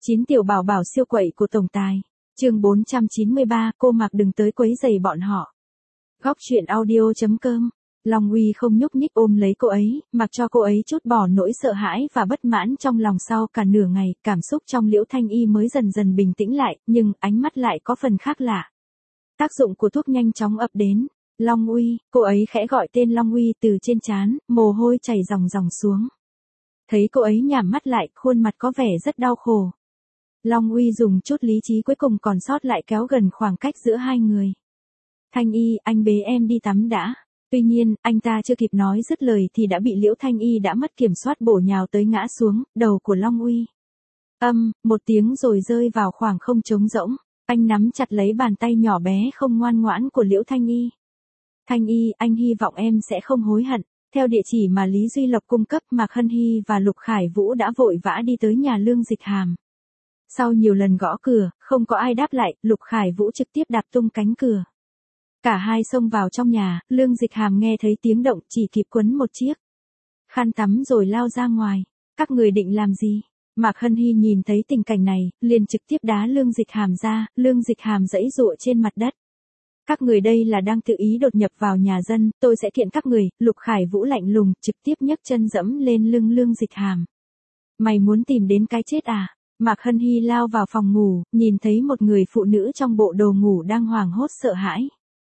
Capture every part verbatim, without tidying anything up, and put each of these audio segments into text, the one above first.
Chín tiểu bảo bảo siêu quậy của tổng tài. Chương bốn trăm chín mươi ba, cô Mạc đừng tới quấy rầy bọn họ. Góc truyện audio.com. Long Uy không nhúc nhích ôm lấy cô ấy, mặc cho cô ấy trút bỏ nỗi sợ hãi và bất mãn trong lòng. Sau cả nửa ngày, cảm xúc trong Liễu Thanh Y mới dần dần bình tĩnh lại, nhưng ánh mắt lại có phần khác lạ. Tác dụng của thuốc nhanh chóng ập đến. Long Uy, cô ấy khẽ gọi tên Long Uy từ trên trán, mồ hôi chảy ròng ròng xuống. Thấy cô ấy nhắm mắt lại, khuôn mặt có vẻ rất đau khổ. Long Uy dùng chút lý trí cuối cùng còn sót lại kéo gần khoảng cách giữa hai người. Thanh Y, anh bế em đi tắm đã. Tuy nhiên, anh ta chưa kịp nói dứt lời thì đã bị Liễu Thanh Y đã mất kiểm soát bổ nhào tới ngã xuống, đầu của Long Uy. Âm, một tiếng rồi rơi vào khoảng không trống rỗng. Anh nắm chặt lấy bàn tay nhỏ bé không ngoan ngoãn của Liễu Thanh Y. Thanh Y, anh hy vọng em sẽ không hối hận. Theo địa chỉ mà Lý Duy Lộc cung cấp, Mạc Hân Hy và Lục Khải Vũ đã vội vã đi tới nhà Lương Dịch Hàm. Sau nhiều lần gõ cửa, không có ai đáp lại, Lục Khải Vũ trực tiếp đạp tung cánh cửa. Cả hai xông vào trong nhà, Lương Dịch Hàm nghe thấy tiếng động chỉ kịp quấn một chiếc khăn tắm rồi lao ra ngoài. Các người định làm gì? Mạc Hân Hy nhìn thấy tình cảnh này, liền trực tiếp đá Lương Dịch Hàm ra, Lương Dịch Hàm giãy giụa trên mặt đất. Các người đây là đang tự ý đột nhập vào nhà dân, tôi sẽ kiện các người. Lục Khải Vũ lạnh lùng, trực tiếp nhấc chân dẫm lên lưng Lương Dịch Hàm. Mày muốn tìm đến cái chết à? Mạc Hân Hy lao vào phòng ngủ, nhìn thấy một người phụ nữ trong bộ đồ ngủ đang hoảng hốt sợ hãi.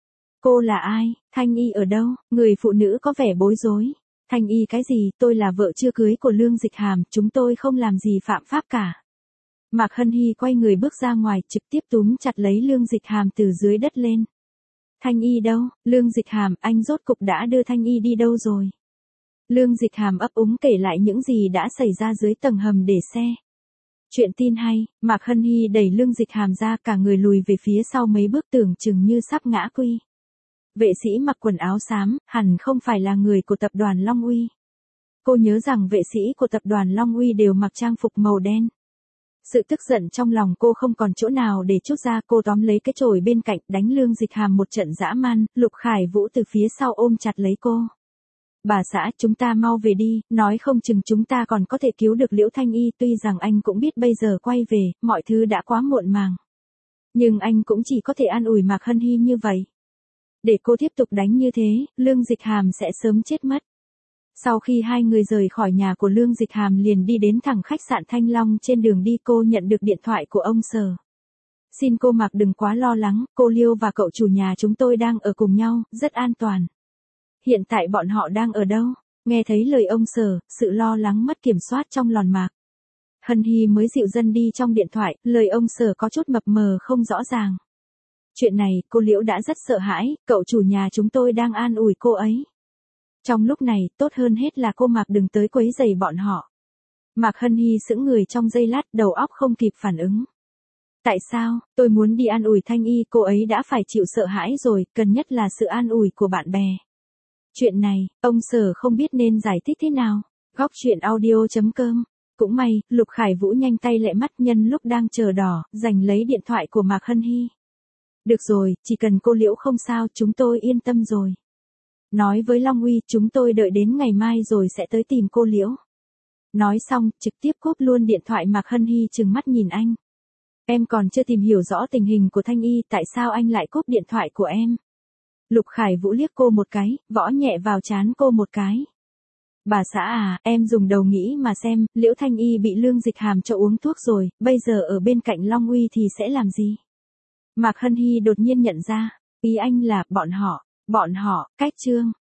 Cô là ai? Thanh Y ở đâu? Người phụ nữ có vẻ bối rối. Thanh Y cái gì? Tôi là vợ chưa cưới của Lương Dịch Hàm, chúng tôi không làm gì phạm pháp cả. Mạc Hân Hy quay người bước ra ngoài, trực tiếp túm chặt lấy Lương Dịch Hàm từ dưới đất lên. Thanh Y đâu? Lương Dịch Hàm, anh rốt cục đã đưa Thanh Y đi đâu rồi? Lương Dịch Hàm ấp úng kể lại những gì đã xảy ra dưới tầng hầm để xe. Chuyện tin hay, Mạc Hân Hy đẩy Lương Dịch Hàm ra, cả người lùi về phía sau mấy bước tưởng chừng như sắp ngã quy. Vệ sĩ mặc quần áo xám, hẳn không phải là người của tập đoàn Long Uy. Cô nhớ rằng vệ sĩ của tập đoàn Long Uy đều mặc trang phục màu đen. Sự tức giận trong lòng cô không còn chỗ nào để trút ra, cô tóm lấy cái chổi bên cạnh, đánh Lương Dịch Hàm một trận dã man. Lục Khải Vũ từ phía sau ôm chặt lấy cô. Bà xã, chúng ta mau về đi, nói không chừng chúng ta còn có thể cứu được Liễu Thanh Y. Tuy rằng anh cũng biết bây giờ quay về, mọi thứ đã quá muộn màng. Nhưng anh cũng chỉ có thể an ủi Mạc Hân Hy như vậy. Để cô tiếp tục đánh như thế, Lương Dịch Hàm sẽ sớm chết mất. Sau khi hai người rời khỏi nhà của Lương Dịch Hàm liền đi đến thẳng khách sạn Thanh Long. Trên đường đi cô nhận được điện thoại của ông Sở. Xin cô Mạc đừng quá lo lắng, cô Liêu và cậu chủ nhà chúng tôi đang ở cùng nhau, rất an toàn. Hiện tại bọn họ đang ở đâu? Nghe thấy lời ông Sở, sự lo lắng mất kiểm soát trong lòng Mạc Hân Hy mới dịu dần đi. Trong điện thoại, lời ông Sở có chút mập mờ không rõ ràng. Chuyện này, cô Liễu đã rất sợ hãi, cậu chủ nhà chúng tôi đang an ủi cô ấy. Trong lúc này, tốt hơn hết là cô Mạc đừng tới quấy rầy bọn họ. Mạc Hân Hy sững người trong giây lát, đầu óc không kịp phản ứng. Tại sao? Tôi muốn đi an ủi Thanh Y, cô ấy đã phải chịu sợ hãi rồi, cần nhất là sự an ủi của bạn bè. Chuyện này, ông Sở không biết nên giải thích thế nào. Góc truyện audio.com. Cũng may, Lục Khải Vũ nhanh tay lẹ mắt, nhân lúc đang chờ đỏ, giành lấy điện thoại của Mạc Hân Hy. Được rồi, chỉ cần cô Liễu không sao, chúng tôi yên tâm rồi. Nói với Long Uy, chúng tôi đợi đến ngày mai rồi sẽ tới tìm cô Liễu. Nói xong, trực tiếp cúp luôn điện thoại. Mạc Hân Hy trừng mắt nhìn anh. Em còn chưa tìm hiểu rõ tình hình của Thanh Y, tại sao anh lại cúp điện thoại của em? Lục Khải Vũ liếc cô một cái, võ nhẹ vào trán cô một cái. Bà xã à, em dùng đầu nghĩ mà xem, Liễu Thanh Y bị Lương Dịch Hàm cho uống thuốc rồi, bây giờ ở bên cạnh Long Uy thì sẽ làm gì? Mạc Hân Hy đột nhiên nhận ra, ý anh là, bọn họ, bọn họ, cách chương.